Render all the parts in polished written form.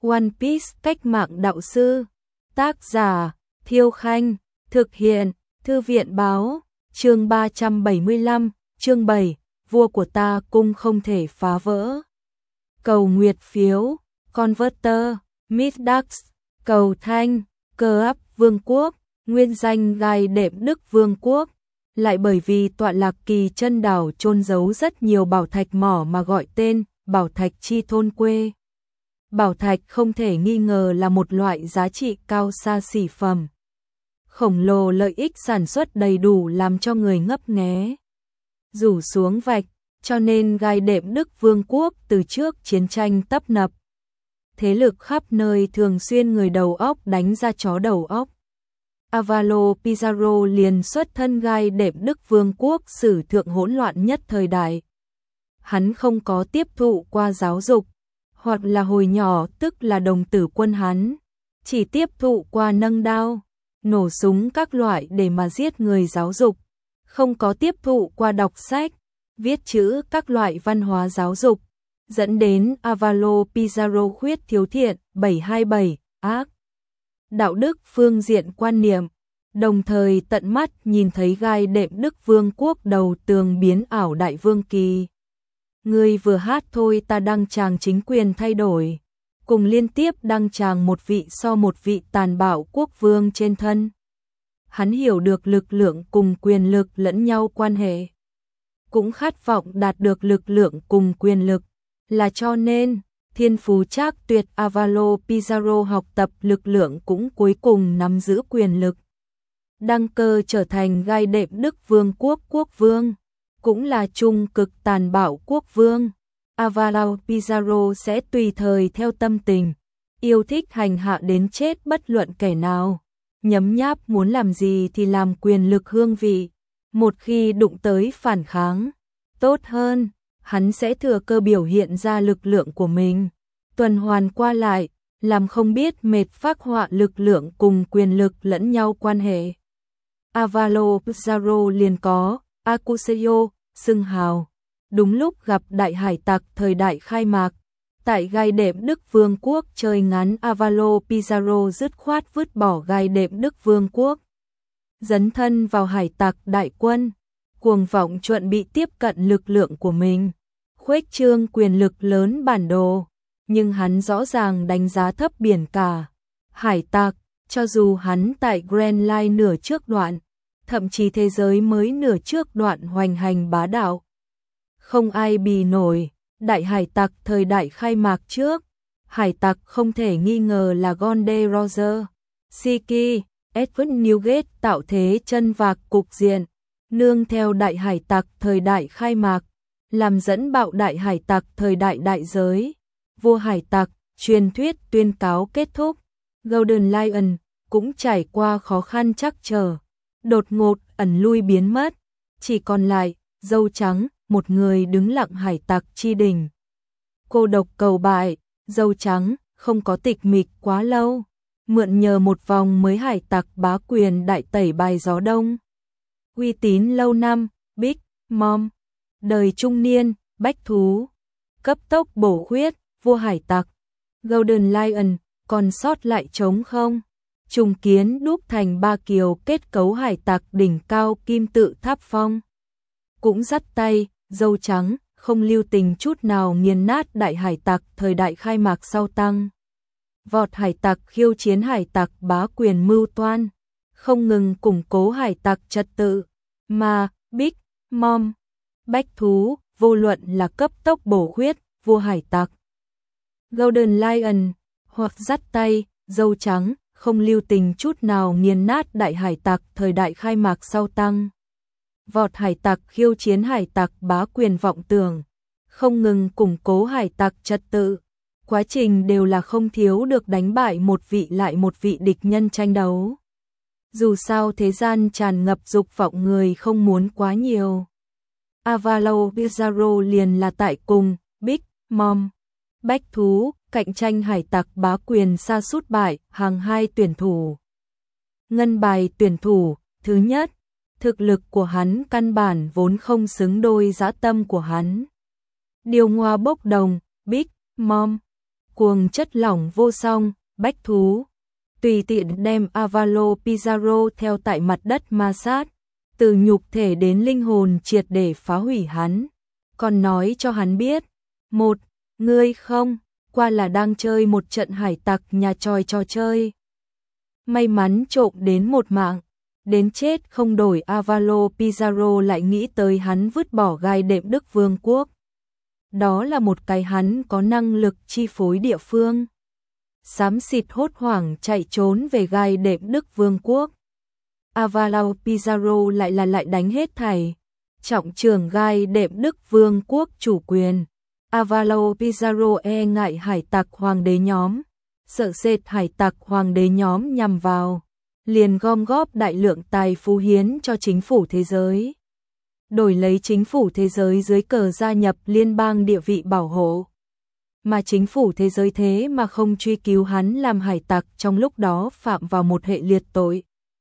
One Piece cách mạng đạo sư. Tác giả Thiêu Khanh. Thực hiện Thư viện báo. Chương 375, chương 7, vua của ta cung không thể phá vỡ. Cầu nguyệt phiếu, Converter, Midax, cầu thanh, cơ áp vương quốc, nguyên danh gai đệm Đức vương quốc. Lại bởi vì tọa lạc kỳ chân đảo chôn giấu rất nhiều bảo thạch mỏ mà gọi tên bảo thạch chi thôn quê. Bảo thạch không thể nghi ngờ là một loại giá trị cao xa xỉ phẩm. Khổng lồ lợi ích sản xuất đầy đủ làm cho người ngấp nghé. Rủ xuống vạch, cho nên gai đệm Đức vương quốc từ trước chiến tranh tấp nập. Thế lực khắp nơi thường xuyên người đầu óc đánh ra chó đầu óc. Avalo Pizarro liền xuất thân gai đệm Đức vương quốc sử thượng hỗn loạn nhất thời đại. Hắn không có tiếp thụ qua giáo dục, hoặc là hồi nhỏ tức là đồng tử quân hắn, chỉ tiếp thụ qua nâng đao, nổ súng các loại để mà giết người giáo dục, không có tiếp thụ qua đọc sách, viết chữ các loại văn hóa giáo dục, dẫn đến Avalo Pizarro khuyết thiếu thiện 727 ác. Đạo đức phương diện quan niệm, đồng thời tận mắt nhìn thấy gai đệm Đức vương quốc đầu tường biến ảo đại vương kỳ. Người vừa hát thôi ta đăng tràng chính quyền thay đổi, cùng liên tiếp đăng tràng một vị so một vị tàn bạo quốc vương trên thân. Hắn hiểu được lực lượng cùng quyền lực lẫn nhau quan hệ, cũng khát vọng đạt được lực lượng cùng quyền lực, là cho nên thiên phú trác tuyệt Avalo Pizarro học tập lực lượng cũng cuối cùng nắm giữ quyền lực. Đăng cơ trở thành gai đệm Đức vương quốc quốc vương, cũng là trung cực tàn bạo quốc vương. Avalo Pizarro sẽ tùy thời theo tâm tình, yêu thích hành hạ đến chết bất luận kẻ nào, nhấm nháp muốn làm gì thì làm quyền lực hương vị. Một khi đụng tới phản kháng, tốt hơn, hắn sẽ thừa cơ biểu hiện ra lực lượng của mình, tuần hoàn qua lại, làm không biết mệt phác họa lực lượng cùng quyền lực lẫn nhau quan hệ. Avalo Pizarro liền có Acuseyo, xưng hào. Đúng lúc gặp đại hải tặc thời đại khai mạc, tại gai đệm Đức vương quốc chơi ngắn, Avalo Pizarro dứt khoát vứt bỏ gai đệm Đức vương quốc, dấn thân vào hải tặc đại quân, cuồng vọng chuẩn bị tiếp cận lực lượng của mình, khuếch trương quyền lực lớn bản đồ. Nhưng hắn rõ ràng đánh giá thấp biển cả hải tặc, cho dù hắn tại Grand Line nửa trước đoạn, thậm chí thế giới mới nửa trước đoạn hoành hành bá đạo, không ai bì nổi. Đại hải tặc thời đại khai mạc trước, hải tặc không thể nghi ngờ là Gonde Roger, Siki, Edward Newgate tạo thế chân vạc cục diện, nương theo đại hải tặc thời đại khai mạc, làm dẫn bạo đại hải tặc thời đại đại giới. Vua hải tặc, truyền thuyết tuyên cáo kết thúc, Golden Lion cũng trải qua khó khăn trắc trở, đột ngột ẩn lui biến mất, chỉ còn lại dâu trắng, một người đứng lặng hải tặc chi đỉnh. Cô độc cầu bại, dâu trắng không có tịch mịch quá lâu, mượn nhờ một vòng mới hải tặc bá quyền đại tẩy bài gió đông. Uy tín lâu năm, Big Mom, đời trung niên, bách thú, cấp tốc bổ khuyết, vua hải tặc, Golden Lion, còn sót lại trống không? Trùng kiến đúc thành ba kiều kết cấu hải tặc đỉnh cao kim tự tháp phong. Cũng dắt tay, dâu trắng, không lưu tình chút nào nghiền nát đại hải tặc thời đại khai mạc sau tăng. Vọt hải tặc khiêu chiến hải tặc bá quyền mưu toan, không ngừng củng cố hải tặc trật tự, mà Big Mom, bách thú, vô luận là cấp tốc bổ khuyết, vua hải tặc, Golden Lion, hoặc dắt tay, dâu trắng, không lưu tình chút nào nghiền nát đại hải tặc thời đại khai mạc sau tăng. Vọt hải tặc khiêu chiến hải tặc bá quyền vọng tưởng, không ngừng củng cố hải tặc trật tự, quá trình đều là không thiếu được đánh bại một vị lại một vị địch nhân tranh đấu. Dù sao thế gian tràn ngập dục vọng người không muốn quá nhiều. Avalo Pizarro liền là tại cùng Big Mom, bách thú, cạnh tranh hải tặc bá quyền sa sút bại hàng hai tuyển thủ. Ngân bài tuyển thủ, thứ nhất, thực lực của hắn căn bản vốn không xứng đôi dã tâm của hắn. Điều ngoa bốc đồng, Big Mom, cuồng chất lỏng vô song, bách thú. Tùy tiện đem Avalo Pizarro theo tại mặt đất ma sát, từ nhục thể đến linh hồn triệt để phá hủy hắn. Còn nói cho hắn biết, một, ngươi không, qua là đang chơi một trận hải tặc nhà tròi trò chơi. May mắn trộm đến một mạng, đến chết không đổi. Avalo Pizarro lại nghĩ tới hắn vứt bỏ gai đệm Đức Vương quốc. Đó là một cái hắn có năng lực chi phối địa phương. Xám xịt hốt hoảng chạy trốn về gai đệm Đức Vương quốc. Avalo Pizarro lại đánh hết thảy. Trọng trưởng gai đệm Đức Vương quốc chủ quyền. Avalo Pizarro e ngại hải tặc hoàng đế nhóm, sợ sệt hải tặc hoàng đế nhóm nhằm vào, liền gom góp đại lượng tài phú hiến cho chính phủ thế giới. Đổi lấy chính phủ thế giới dưới cờ gia nhập liên bang địa vị bảo hộ. Mà chính phủ thế giới thế mà không truy cứu hắn làm hải tặc, trong lúc đó phạm vào một hệ liệt tội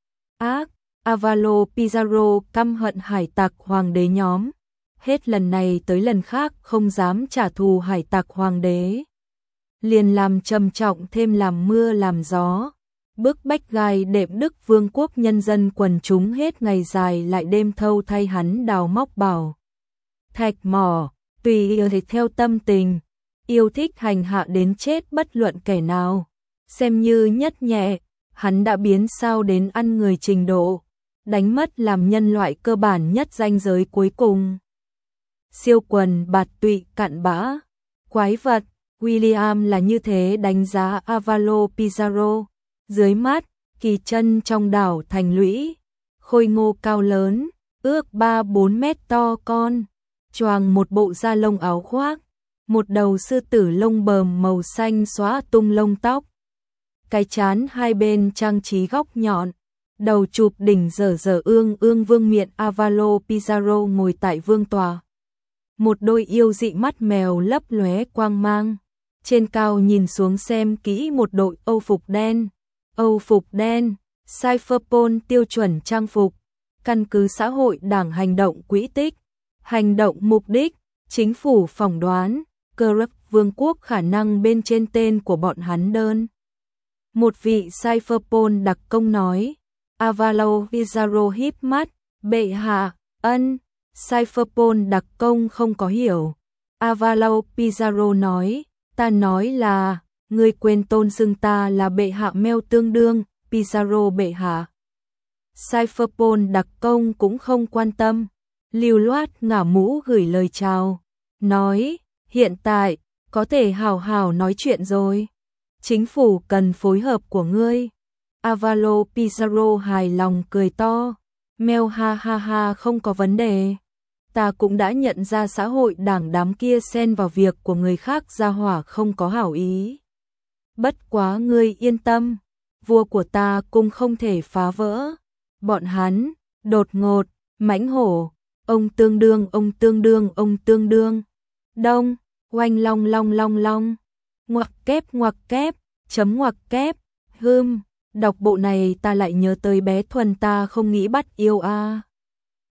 ác. Avalo Pizarro căm hận hải tặc hoàng đế nhóm, hết lần này tới lần khác không dám trả thù hải tặc hoàng đế. Liền làm trầm trọng thêm làm mưa làm gió, bức bách gai đệm Đức Vương quốc nhân dân quần chúng hết ngày dài lại đêm thâu thay hắn đào móc bảo thạch mỏ, tùy yêu thích theo tâm tình, yêu thích hành hạ đến chết bất luận kẻ nào. Xem như nhất nhẹ, hắn đã biến sao đến ăn người trình độ, đánh mất làm nhân loại cơ bản nhất ranh giới cuối cùng. Siêu quần bạt tụy cặn bã, quái vật. William là như thế đánh giá Avalo Pizarro. Dưới mắt, kỳ chân trong đảo thành lũy, khôi ngô cao lớn, ước 3-4 mét to con, choàng một bộ da lông áo khoác, một đầu sư tử lông bờm màu xanh xóa tung lông tóc. Cái trán hai bên trang trí góc nhọn, đầu chụp đỉnh dở dở ương ương vương miện. Avalo Pizarro ngồi tại vương tòa. Một đôi yêu dị mắt mèo lấp lóe quang mang. Trên cao nhìn xuống xem kỹ một đội Âu phục đen. Âu phục đen, Cypherpunk tiêu chuẩn trang phục, căn cứ xã hội đảng hành động quỹ tích, hành động mục đích, chính phủ phỏng đoán, Krug Vương quốc khả năng bên trên tên của bọn hắn đơn. Một vị Cypherpunk đặc công nói. Avalo Pizarro híp mắt, bệ hạ, ân. Cypherpunk đặc công không có hiểu. Avalo Pizarro nói, ta nói là, ngươi quên tôn xưng ta là bệ hạ meo tương đương, Pizarro bệ hạ. Cypherpunk đặc công cũng không quan tâm, lưu loát ngả mũ gửi lời chào, nói, hiện tại, có thể hào hào nói chuyện rồi. Chính phủ cần phối hợp của ngươi. Avalo Pizarro hài lòng cười to, meo ha ha ha, không có vấn đề. Ta cũng đã nhận ra xã hội đảng đám kia xen vào việc của người khác ra hỏa không có hảo ý. Bất quá ngươi yên tâm, vua của ta cũng không thể phá vỡ. Bọn hắn, đột ngột, mãnh hổ, ông tương đương, ông tương đương, ông tương đương. Đông, oanh long long long long, ngoặc kép, chấm ngoặc kép, đọc bộ này ta lại nhớ tới bé Thuần ta không nghĩ bắt yêu a.